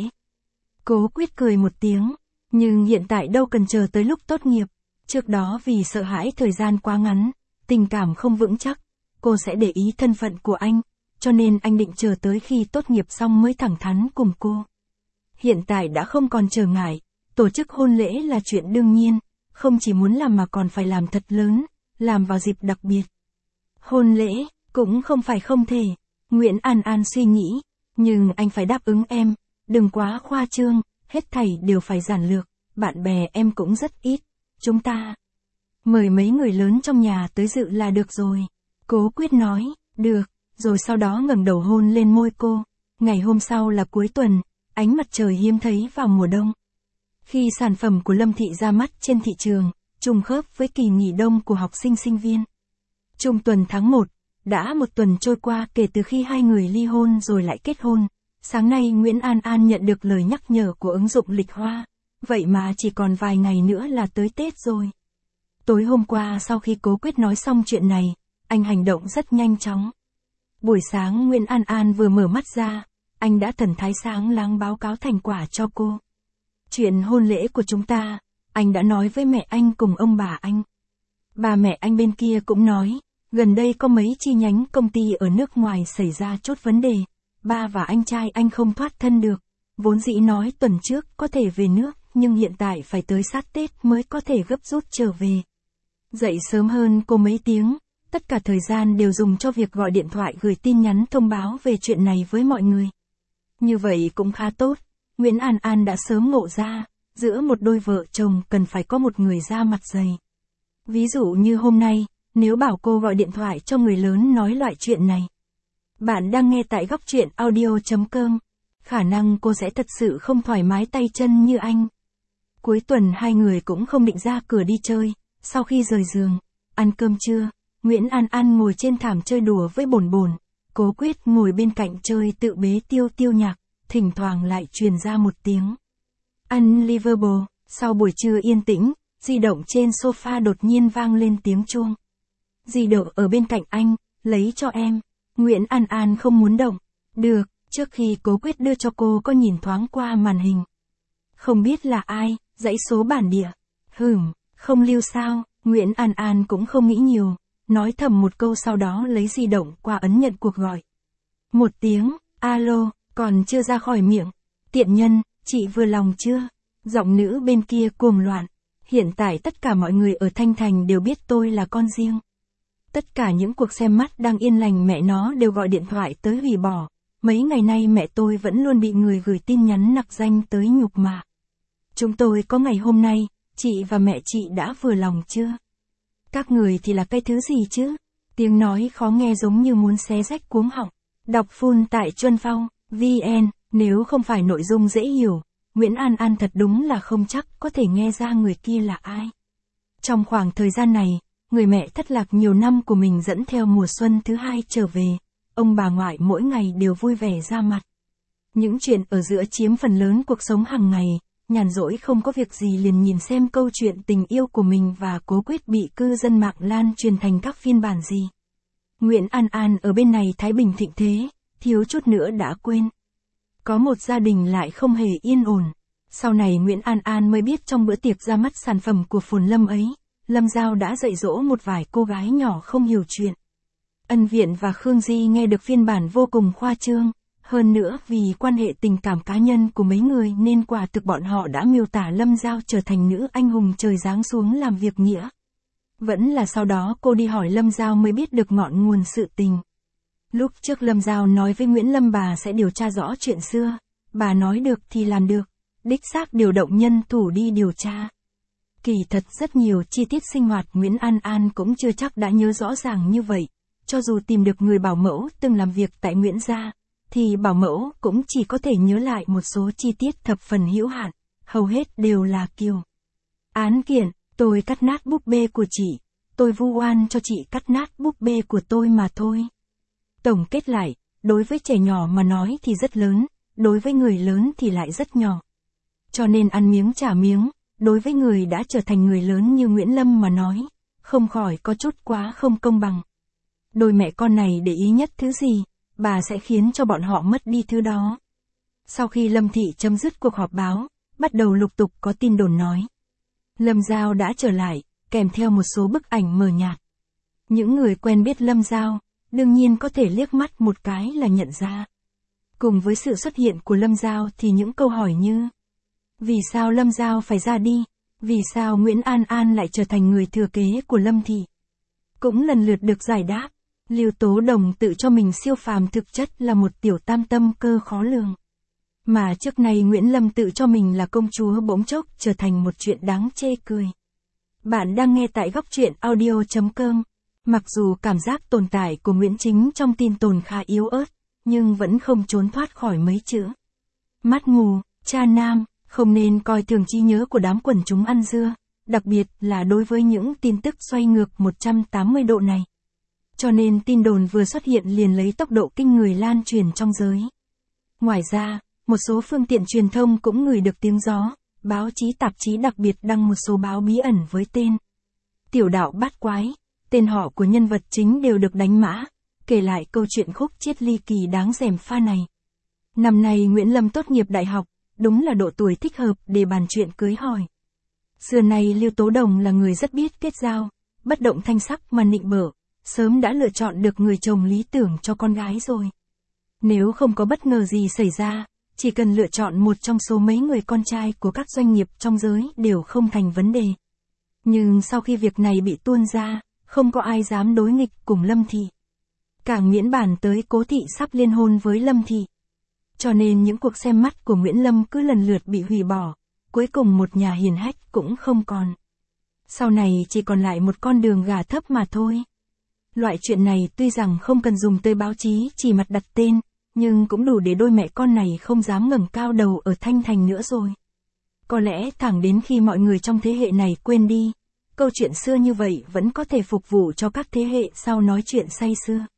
Cố Quyết cười một tiếng, nhưng hiện tại đâu cần chờ tới lúc tốt nghiệp, trước đó vì sợ hãi thời gian quá ngắn, tình cảm không vững chắc, cô sẽ để ý thân phận của anh, cho nên anh định chờ tới khi tốt nghiệp xong mới thẳng thắn cùng cô. Hiện tại đã không còn trở ngại, tổ chức hôn lễ là chuyện đương nhiên, không chỉ muốn làm mà còn phải làm thật lớn, làm vào dịp đặc biệt. Hôn lễ, cũng không phải không thể, Nguyễn An An suy nghĩ, nhưng anh phải đáp ứng em, đừng quá khoa trương, hết thảy đều phải giản lược, bạn bè em cũng rất ít, chúng ta mời mấy người lớn trong nhà tới dự là được rồi. Cố Quyết nói, được, rồi sau đó ngẩng đầu hôn lên môi cô. Ngày hôm sau là cuối tuần, ánh mặt trời hiếm thấy vào mùa đông. Khi sản phẩm của Lâm Thị ra mắt trên thị trường, trùng khớp với kỳ nghỉ đông của học sinh sinh viên. Trung tuần tháng 1, đã một tuần trôi qua kể từ khi hai người ly hôn rồi lại kết hôn. Sáng nay Nguyễn An An nhận được lời nhắc nhở của ứng dụng lịch hoa, vậy mà chỉ còn vài ngày nữa là tới Tết rồi. Tối hôm qua sau khi Cố Quyết nói xong chuyện này, anh hành động rất nhanh chóng. Buổi sáng Nguyễn An An vừa mở mắt ra, anh đã thần thái sáng láng báo cáo thành quả cho cô. Chuyện hôn lễ của chúng ta, anh đã nói với mẹ anh cùng ông bà anh. Bà mẹ anh bên kia cũng nói, gần đây có mấy chi nhánh công ty ở nước ngoài xảy ra chút vấn đề, ba và anh trai anh không thoát thân được. Vốn dĩ nói tuần trước có thể về nước, nhưng hiện tại phải tới sát Tết mới có thể gấp rút trở về. Dậy sớm hơn cô mấy tiếng, tất cả thời gian đều dùng cho việc gọi điện thoại gửi tin nhắn thông báo về chuyện này với mọi người. Như vậy cũng khá tốt, Nguyễn An An đã sớm ngộ ra, giữa một đôi vợ chồng cần phải có một người ra mặt dày. Ví dụ như hôm nay, nếu bảo cô gọi điện thoại cho người lớn nói loại chuyện này. Bạn đang nghe tại góc truyện audio.com. Khả năng cô sẽ thật sự không thoải mái tay chân như anh. Cuối tuần hai người cũng không định ra cửa đi chơi, sau khi rời giường, ăn cơm trưa, Nguyễn An An ngồi trên thảm chơi đùa với Bồn Bồn, Cố Quyết ngồi bên cạnh chơi tự bế tiêu tiêu nhạc, thỉnh thoảng lại truyền ra một tiếng Unbelievable. Sau buổi trưa yên tĩnh, di động trên sofa đột nhiên vang lên tiếng chuông. Di động ở bên cạnh anh, lấy cho em. Nguyễn An An không muốn động. Được, trước khi Cố Quyết đưa cho cô có nhìn thoáng qua màn hình. Không biết là ai, dãy số bản địa. Không lưu sao, Nguyễn An An cũng không nghĩ nhiều, nói thầm một câu sau đó lấy di động qua ấn nhận cuộc gọi. Một tiếng, alo, còn chưa ra khỏi miệng. Tiện nhân, chị vừa lòng chưa? Giọng nữ bên kia cuồng loạn. Hiện tại tất cả mọi người ở Thanh Thành đều biết tôi là con riêng. Tất cả những cuộc xem mắt đang yên lành mẹ nó đều gọi điện thoại tới hủy bỏ. Mấy ngày nay mẹ tôi vẫn luôn bị người gửi tin nhắn nặc danh tới nhục mạ. Chúng tôi có ngày hôm nay, chị và mẹ chị đã vừa lòng chưa? Các người thì là cái thứ gì chứ? Tiếng nói khó nghe giống như muốn xé rách cuống họng. Đọc full tại Chuân Phong, VN, nếu không phải nội dung dễ hiểu, Nguyễn An An thật đúng là không chắc có thể nghe ra người kia là ai. Trong khoảng thời gian này, người mẹ thất lạc nhiều năm của mình dẫn theo mùa xuân thứ hai trở về, ông bà ngoại mỗi ngày đều vui vẻ ra mặt. Những chuyện ở giữa chiếm phần lớn cuộc sống hàng ngày, nhàn rỗi không có việc gì liền nhìn xem câu chuyện tình yêu của mình và Cố Quyết bị cư dân mạng lan truyền thành các phiên bản gì. Nguyễn An An ở bên này thái bình thịnh thế, thiếu chút nữa đã quên. Có một gia đình lại không hề yên ổn. Sau này Nguyễn An An mới biết trong bữa tiệc ra mắt sản phẩm của Phồn Lâm ấy, Lâm Giao đã dạy dỗ một vài cô gái nhỏ không hiểu chuyện. Ân Viện và Khương Di nghe được phiên bản vô cùng khoa trương. Hơn nữa vì quan hệ tình cảm cá nhân của mấy người nên quả thực bọn họ đã miêu tả Lâm Giao trở thành nữ anh hùng trời giáng xuống làm việc nghĩa. Vẫn là sau đó cô đi hỏi Lâm Giao mới biết được ngọn nguồn sự tình. Lúc trước Lâm Giao nói với Nguyễn Lâm bà sẽ điều tra rõ chuyện xưa, bà nói được thì làm được, đích xác điều động nhân thủ đi điều tra. Kỳ thật rất nhiều chi tiết sinh hoạt Nguyễn An An cũng chưa chắc đã nhớ rõ ràng như vậy, cho dù tìm được người bảo mẫu từng làm việc tại Nguyễn gia, thì bảo mẫu cũng chỉ có thể nhớ lại một số chi tiết thập phần hữu hạn, hầu hết đều là kiểu án kiện, tôi cắt nát búp bê của chị, tôi vu oan cho chị cắt nát búp bê của tôi mà thôi. Tổng kết lại, đối với trẻ nhỏ mà nói thì rất lớn, đối với người lớn thì lại rất nhỏ. Cho nên ăn miếng trả miếng, đối với người đã trở thành người lớn như Nguyễn Lâm mà nói, không khỏi có chút quá không công bằng. Đôi mẹ con này để ý nhất thứ gì, bà sẽ khiến cho bọn họ mất đi thứ đó. Sau khi Lâm Thị chấm dứt cuộc họp báo, bắt đầu lục tục có tin đồn nói. Lâm Giao đã trở lại, kèm theo một số bức ảnh mờ nhạt. Những người quen biết Lâm Giao, đương nhiên có thể liếc mắt một cái là nhận ra. Cùng với sự xuất hiện của Lâm Giao thì những câu hỏi như: vì sao Lâm Giao phải ra đi? Vì sao Nguyễn An An lại trở thành người thừa kế của Lâm Thị? Cũng lần lượt được giải đáp. Lưu Tố Đồng tự cho mình siêu phàm thực chất là một tiểu tam tâm cơ khó lường. Mà trước nay Nguyễn Lâm tự cho mình là công chúa bỗng chốc trở thành một chuyện đáng chê cười. Bạn đang nghe tại góc truyện audio.com. Mặc dù cảm giác tồn tại của Nguyễn Chính trong tin tồn khá yếu ớt, nhưng vẫn không trốn thoát khỏi mấy chữ. Mắt mù, cha nam, không nên coi thường trí nhớ của đám quần chúng ăn dưa, đặc biệt là đối với những tin tức xoay ngược 180 độ này. Cho nên tin đồn vừa xuất hiện liền lấy tốc độ kinh người lan truyền trong giới. Ngoài ra, một số phương tiện truyền thông cũng ngửi được tiếng gió, báo chí tạp chí đặc biệt đăng một số báo bí ẩn với tên Tiểu Đạo Bát Quái, tên họ của nhân vật chính đều được đánh mã, kể lại câu chuyện khúc chiết ly kỳ đáng rèm pha này. Năm nay Nguyễn Lâm tốt nghiệp đại học, đúng là độ tuổi thích hợp để bàn chuyện cưới hỏi. Xưa nay Lưu Tố Đồng là người rất biết kết giao, bất động thanh sắc mà nịnh bợ, sớm đã lựa chọn được người chồng lý tưởng cho con gái rồi. Nếu không có bất ngờ gì xảy ra, chỉ cần lựa chọn một trong số mấy người con trai của các doanh nghiệp trong giới đều không thành vấn đề. Nhưng sau khi việc này bị tuôn ra, không có ai dám đối nghịch cùng Lâm Thị. Càng miễn bàn tới Cố Thị sắp liên hôn với Lâm Thị. Cho nên những cuộc xem mắt của Nguyễn Lâm cứ lần lượt bị hủy bỏ, cuối cùng một nhà hiền hách cũng không còn. Sau này chỉ còn lại một con đường gà thấp mà thôi. Loại chuyện này tuy rằng không cần dùng tới báo chí chỉ mặt đặt tên, nhưng cũng đủ để đôi mẹ con này không dám ngẩng cao đầu ở Thanh Thành nữa rồi. Có lẽ thẳng đến khi mọi người trong thế hệ này quên đi, câu chuyện xưa như vậy vẫn có thể phục vụ cho các thế hệ sau nói chuyện say sưa.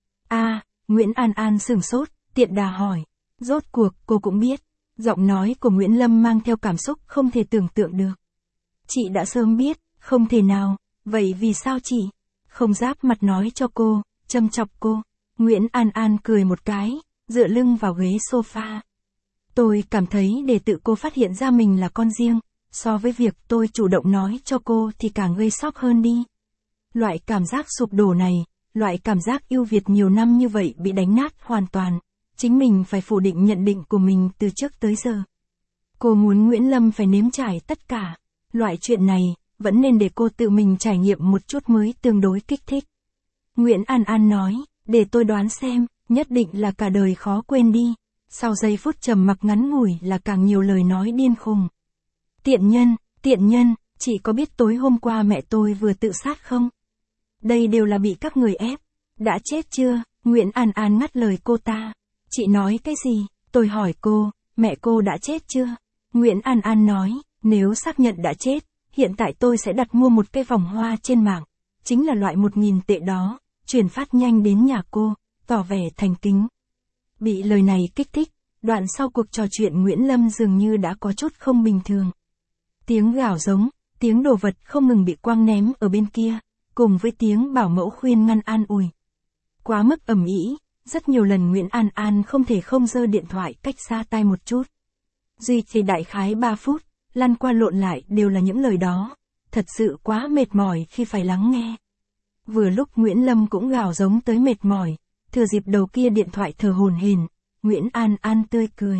Nguyễn An An sửng sốt, tiện đà hỏi. Rốt cuộc cô cũng biết. Giọng nói của Nguyễn Lâm mang theo cảm xúc không thể tưởng tượng được. Chị đã sớm biết, không thể nào, vậy vì sao chị không giáp mặt nói cho cô, châm chọc cô? Nguyễn An An cười một cái, dựa lưng vào ghế sofa. Tôi cảm thấy để tự cô phát hiện ra mình là con riêng, so với việc tôi chủ động nói cho cô thì càng gây sốc hơn đi. Loại cảm giác sụp đổ này, loại cảm giác ưu việt nhiều năm như vậy bị đánh nát hoàn toàn. Chính mình phải phủ định nhận định của mình từ trước tới giờ. Cô muốn Nguyễn Lâm phải nếm trải tất cả. Loại chuyện này, vẫn nên để cô tự mình trải nghiệm một chút mới tương đối kích thích. Nguyễn An An nói, để tôi đoán xem, nhất định là cả đời khó quên đi. Sau giây phút trầm mặc ngắn ngủi là càng nhiều lời nói điên khùng. Tiện nhân, chị có biết tối hôm qua mẹ tôi vừa tự sát không? Đây đều là bị các người ép. Đã chết chưa? Nguyễn An An ngắt lời cô ta. Chị nói cái gì? Tôi hỏi cô, mẹ cô đã chết chưa? Nguyễn An An nói, nếu xác nhận đã chết, hiện tại tôi sẽ đặt mua một cây vòng hoa trên mạng. Chính là loại 1.000 tệ đó, chuyển phát nhanh đến nhà cô, tỏ vẻ thành kính. Bị lời này kích thích, đoạn sau cuộc trò chuyện Nguyễn Lâm dường như đã có chút không bình thường. Tiếng gào giống, tiếng đồ vật không ngừng bị quăng ném ở bên kia, cùng với tiếng bảo mẫu khuyên ngăn an ủi. Quá mức ầm ĩ. Rất nhiều lần Nguyễn An An không thể không giơ điện thoại cách xa tai một chút. Duy trì đại khái 3 phút, lăn qua lộn lại đều là những lời đó. Thật sự quá mệt mỏi khi phải lắng nghe. Vừa lúc Nguyễn Lâm cũng gào giống tới mệt mỏi, thừa dịp đầu kia điện thoại thở hổn hển, Nguyễn An An tươi cười.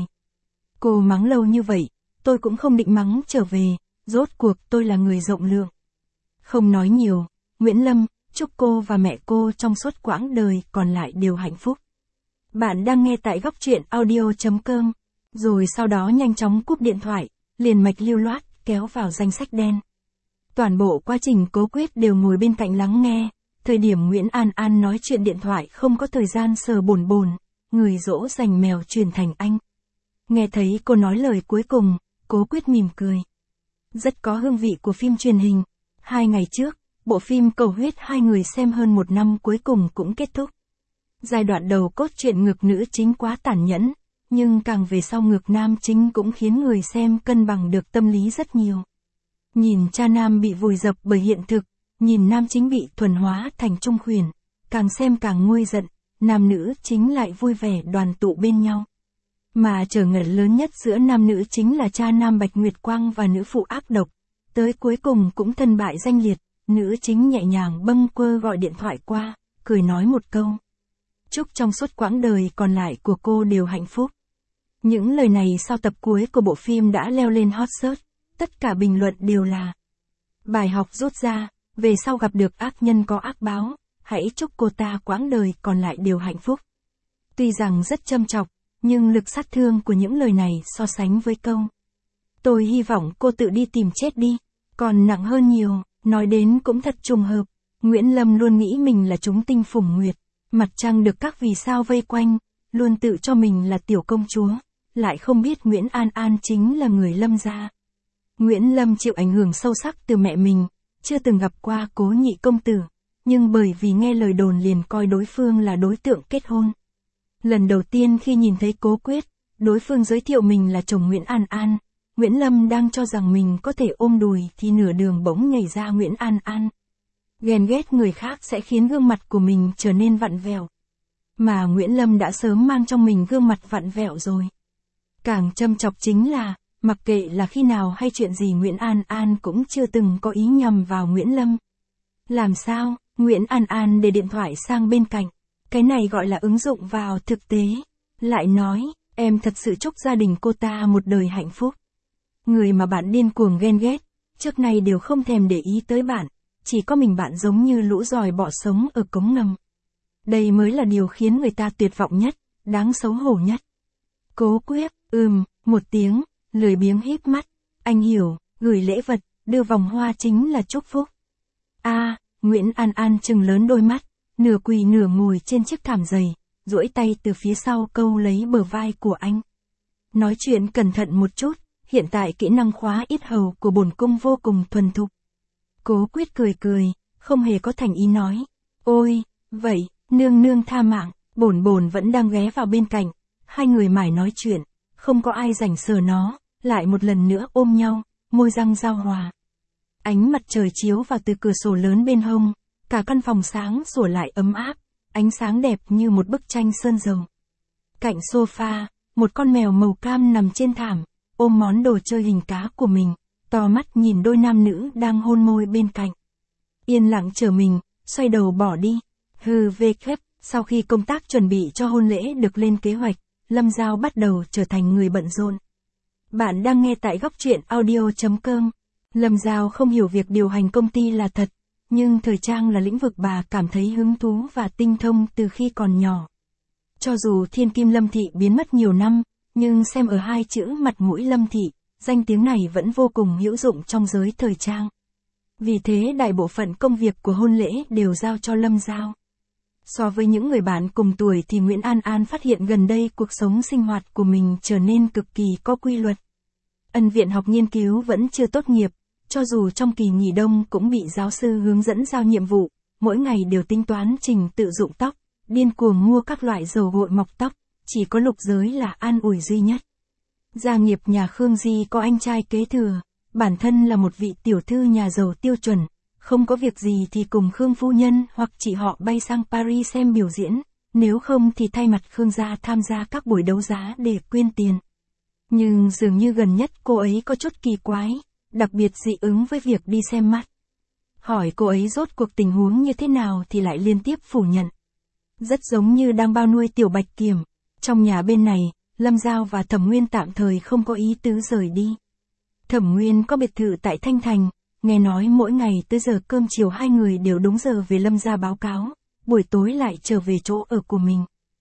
Cô mắng lâu như vậy, tôi cũng không định mắng trở về, rốt cuộc tôi là người rộng lượng. Không nói nhiều, Nguyễn Lâm, chúc cô và mẹ cô trong suốt quãng đời còn lại đều hạnh phúc. Bạn đang nghe tại góc truyện audio.com, rồi sau đó nhanh chóng cúp điện thoại, liền mạch lưu loát, kéo vào danh sách đen. Toàn bộ quá trình Cố Quyết đều ngồi bên cạnh lắng nghe, thời điểm Nguyễn An An nói chuyện điện thoại không có thời gian sờ bồn bồn, người dỗ dành mèo chuyển thành anh. Nghe thấy cô nói lời cuối cùng, Cố Quyết mỉm cười. Rất có hương vị của phim truyền hình. 2 ngày trước, bộ phim Cầu Huyết hai người xem hơn 1 năm cuối cùng cũng kết thúc. Giai đoạn đầu cốt truyện ngược nữ chính quá tàn nhẫn, nhưng càng về sau ngược nam chính cũng khiến người xem cân bằng được tâm lý rất nhiều. Nhìn cha nam bị vùi dập bởi hiện thực, nhìn nam chính bị thuần hóa thành trung khuyển, càng xem càng nguôi giận, nam nữ chính lại vui vẻ đoàn tụ bên nhau. Mà trở ngại lớn nhất giữa nam nữ chính là cha nam Bạch Nguyệt Quang và nữ phụ ác độc, tới cuối cùng cũng thân bại danh liệt. Nữ chính nhẹ nhàng bâng quơ gọi điện thoại qua, cười nói một câu. Chúc trong suốt quãng đời còn lại của cô đều hạnh phúc. Những lời này sau tập cuối của bộ phim đã leo lên hot search, tất cả bình luận đều là bài học rút ra, về sau gặp được ác nhân có ác báo, hãy chúc cô ta quãng đời còn lại đều hạnh phúc. Tuy rằng rất châm chọc, nhưng lực sát thương của những lời này so sánh với câu tôi hy vọng cô tự đi tìm chết đi, còn nặng hơn nhiều. Nói đến cũng thật trùng hợp, Nguyễn Lâm luôn nghĩ mình là chúng tinh phùng nguyệt, mặt trăng được các vì sao vây quanh, luôn tự cho mình là tiểu công chúa, lại không biết Nguyễn An An chính là người Lâm gia. Nguyễn Lâm chịu ảnh hưởng sâu sắc từ mẹ mình, chưa từng gặp qua Cố nhị công tử, nhưng bởi vì nghe lời đồn liền coi đối phương là đối tượng kết hôn. Lần đầu tiên khi nhìn thấy Cố Quyết, đối phương giới thiệu mình là chồng Nguyễn An An. Nguyễn Lâm đang cho rằng mình có thể ôm đùi thì nửa đường bỗng nhảy ra Nguyễn An An. Ghen ghét người khác sẽ khiến gương mặt của mình trở nên vặn vẹo. Mà Nguyễn Lâm đã sớm mang trong mình gương mặt vặn vẹo rồi. Càng châm chọc chính là, Mặc kệ là khi nào hay chuyện gì Nguyễn An An cũng chưa từng có ý nhầm vào Nguyễn Lâm. Làm sao, Nguyễn An An để điện thoại sang bên cạnh. Cái này gọi là ứng dụng vào thực tế. Lại nói, em thật sự chúc gia đình cô ta một đời hạnh phúc. Người mà bạn điên cuồng ghen ghét, trước nay đều không thèm để ý tới bạn. Chỉ có mình bạn giống như lũ giòi bọ sống ở cống ngầm. Đây mới là điều khiến người ta tuyệt vọng nhất, đáng xấu hổ nhất. Cố Quyết, một tiếng, lười biếng híp mắt. Anh hiểu, gửi lễ vật, đưa vòng hoa chính là chúc phúc. Nguyễn An An trừng lớn đôi mắt, nửa quỳ nửa ngồi trên chiếc thảm dày, duỗi tay từ phía sau câu lấy bờ vai của anh. Nói chuyện cẩn thận một chút, hiện tại kỹ năng khóa yết hầu của bổn cung vô cùng thuần thục. Cố Quyết cười cười, không hề có thành ý nói. Ôi, vậy, nương nương tha mạng, bổn vẫn đang ghé vào bên cạnh. Hai người mải nói chuyện, không có ai rảnh sờ nó, lại một lần nữa ôm nhau, môi răng giao hòa. Ánh mặt trời chiếu vào từ cửa sổ lớn bên hông, cả căn phòng sáng sủa lại ấm áp, ánh sáng đẹp như một bức tranh sơn dầu. Cạnh sofa, một con mèo màu cam nằm trên thảm, ôm món đồ chơi hình cá của mình, to mắt nhìn đôi nam nữ đang hôn môi bên cạnh. Yên lặng chờ mình, xoay đầu bỏ đi. Sau khi công tác chuẩn bị cho hôn lễ được lên kế hoạch, Lâm Giao bắt đầu trở thành người bận rộn. Bạn đang nghe tại góc truyện audio.com. Lâm Giao không hiểu việc điều hành công ty là thật, nhưng thời trang là lĩnh vực bà cảm thấy hứng thú và tinh thông từ khi còn nhỏ. Cho dù thiên kim Lâm Thị biến mất nhiều năm, nhưng xem ở hai chữ mặt mũi Lâm Thị, danh tiếng này vẫn vô cùng hữu dụng trong giới thời trang. Vì thế đại bộ phận công việc của hôn lễ đều giao cho Lâm Giao. So với những người bạn cùng tuổi thì Nguyễn An An phát hiện gần đây cuộc sống sinh hoạt của mình trở nên cực kỳ có quy luật. Ân viện học nghiên cứu vẫn chưa tốt nghiệp, cho dù trong kỳ nghỉ đông cũng bị giáo sư hướng dẫn giao nhiệm vụ, mỗi ngày đều tính toán trình tự dụng tóc, điên cuồng mua các loại dầu gội mọc tóc, chỉ có Lục Giới là an ủi duy nhất. Gia nghiệp nhà Khương Di có anh trai kế thừa, bản thân là một vị tiểu thư nhà giàu tiêu chuẩn, không có việc gì thì cùng Khương phu nhân hoặc chị họ bay sang Paris xem biểu diễn, nếu không thì thay mặt Khương gia tham gia các buổi đấu giá để quyên tiền. Nhưng dường như gần nhất cô ấy có chút kỳ quái, đặc biệt dị ứng với việc đi xem mắt. Hỏi cô ấy rốt cuộc tình huống như thế nào thì lại liên tiếp phủ nhận. Rất giống như đang bao nuôi tiểu bạch kiểm. Trong nhà bên này, Lâm Giao và Thẩm Nguyên tạm thời không có ý tứ rời đi. Thẩm Nguyên có biệt thự tại Thanh Thành, nghe nói mỗi ngày tới giờ cơm chiều hai người đều đúng giờ về Lâm gia báo cáo, buổi tối lại trở về chỗ ở của mình.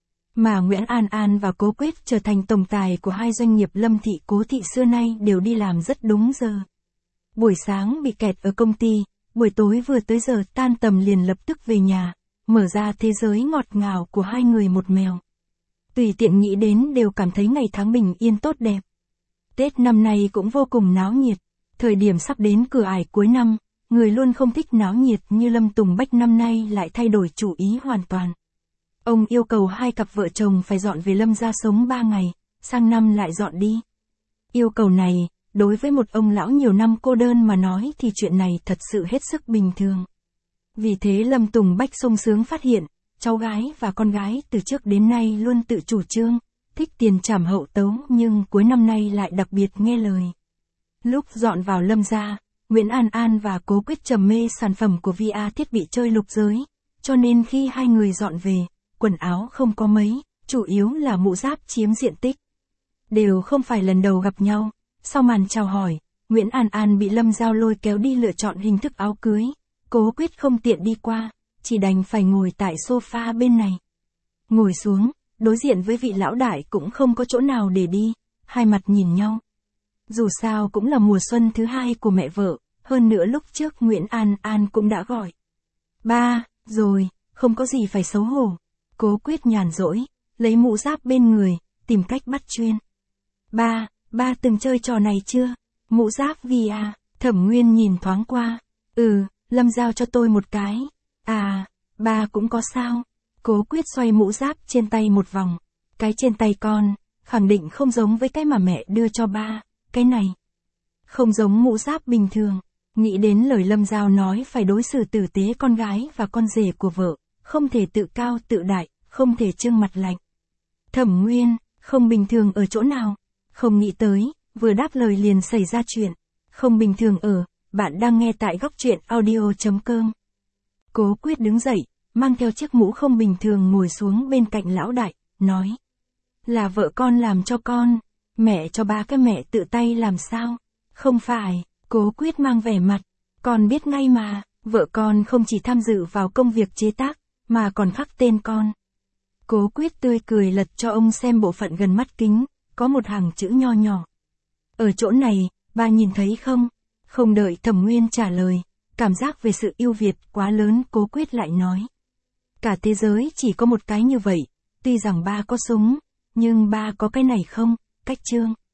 Mà Nguyễn An An và Cố Quyết trở thành tổng tài của hai doanh nghiệp Lâm Thị Cố Thị xưa nay đều đi làm rất đúng giờ. Buổi sáng bị kẹt ở công ty, buổi tối vừa tới giờ tan tầm liền lập tức về nhà, mở ra thế giới ngọt ngào của hai người một mèo. Tùy tiện nghĩ đến đều cảm thấy ngày tháng bình yên tốt đẹp. Tết năm nay cũng vô cùng náo nhiệt, thời điểm sắp đến cửa ải cuối năm, người luôn không thích náo nhiệt như Lâm Tùng Bách năm nay lại thay đổi chủ ý hoàn toàn. Ông yêu cầu hai cặp vợ chồng phải dọn về Lâm gia sống 3 ngày, sang năm lại dọn đi. Yêu cầu này, đối với một ông lão nhiều năm cô đơn mà nói thì chuyện này thật sự hết sức bình thường. Vì thế Lâm Tùng Bách sung sướng phát hiện, cháu gái và con gái từ trước đến nay luôn tự chủ trương, thích tiền trảm hậu tấu nhưng cuối năm nay lại đặc biệt nghe lời. Lúc dọn vào Lâm gia, Nguyễn An An và Cố Quyết trầm mê sản phẩm của VR thiết bị chơi Lục Giới, cho nên khi hai người dọn về, quần áo không có mấy, chủ yếu là mũ giáp chiếm diện tích. Đều không phải lần đầu gặp nhau, sau màn chào hỏi, Nguyễn An An bị Lâm Giao lôi kéo đi lựa chọn hình thức áo cưới, Cố Quyết không tiện đi qua, chỉ đành phải ngồi tại sofa bên này. Ngồi xuống, đối diện với vị lão đại cũng không có chỗ nào để đi, hai mặt nhìn nhau. Dù sao cũng là mùa xuân thứ hai của mẹ vợ, hơn nữa lúc trước Nguyễn An An cũng đã gọi. Ba, rồi, không có gì phải xấu hổ. Cố Quyết nhàn rỗi, lấy mũ giáp bên người, tìm cách bắt chuyên. Ba từng chơi trò này chưa? Mũ giáp VR, Thẩm Nguyên nhìn thoáng qua. Lâm Giao cho tôi một cái. Ba cũng có sao? Cố Quyết xoay mũ giáp trên tay một vòng. Cái trên tay con, khẳng định không giống với cái mà mẹ đưa cho ba. Cái này, không giống mũ giáp bình thường. Nghĩ đến lời Lâm Giao nói phải đối xử tử tế con gái và con rể của vợ. Không thể tự cao tự đại, không thể trưng mặt lạnh. Thẩm Nguyên, không bình thường ở chỗ nào? Không nghĩ tới, vừa đáp lời liền xảy ra chuyện. Không bình thường ở, bạn đang nghe tại góc truyện audio.com. Cố Quyết đứng dậy, mang theo chiếc mũ không bình thường ngồi xuống bên cạnh lão đại, nói. Là vợ con làm cho con, mẹ cho ba cái mẹ tự tay làm sao? Không phải, Cố Quyết mang vẻ mặt, con biết ngay mà, vợ con không chỉ tham dự vào công việc chế tác, mà còn khắc tên con. Cố Quyết tươi cười lật cho ông xem bộ phận gần mắt kính, có một hàng chữ nho nhỏ. Ở chỗ này, ba nhìn thấy không? Không đợi Thẩm Nguyên trả lời, cảm giác về sự ưu việt quá lớn, Cố Quyết lại nói. Cả thế giới chỉ có một cái như vậy, tuy rằng ba có súng, nhưng ba có cái này không, Cách Trương.